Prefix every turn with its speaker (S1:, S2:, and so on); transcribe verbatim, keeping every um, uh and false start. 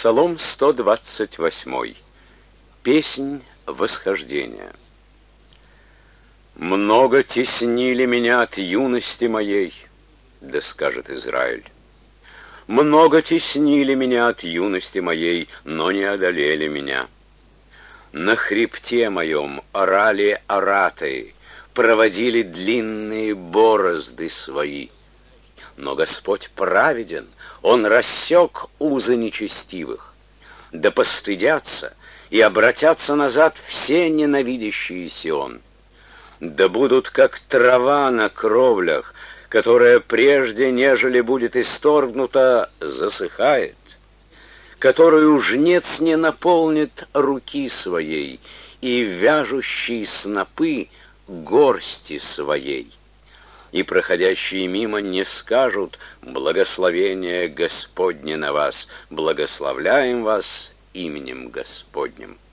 S1: Псалом сто двадцать восемь. Песнь восхождения. «Много теснили меня от юности моей, да скажет Израиль. Много теснили меня от юности моей, но не одолели меня. На хребте моем орали ораты, проводили длинные борозды свои. Но Господь праведен, Он рассек узы нечестивых. Да постыдятся и обратятся назад все ненавидящие Сион. Да будут как трава на кровлях, которая прежде, нежели будет исторгнута, засыхает, которую жнец не наполнит руки своей и вяжущий снопы горсти своей. И проходящие мимо не скажут: благословение Господне на вас, благословляем вас именем Господним».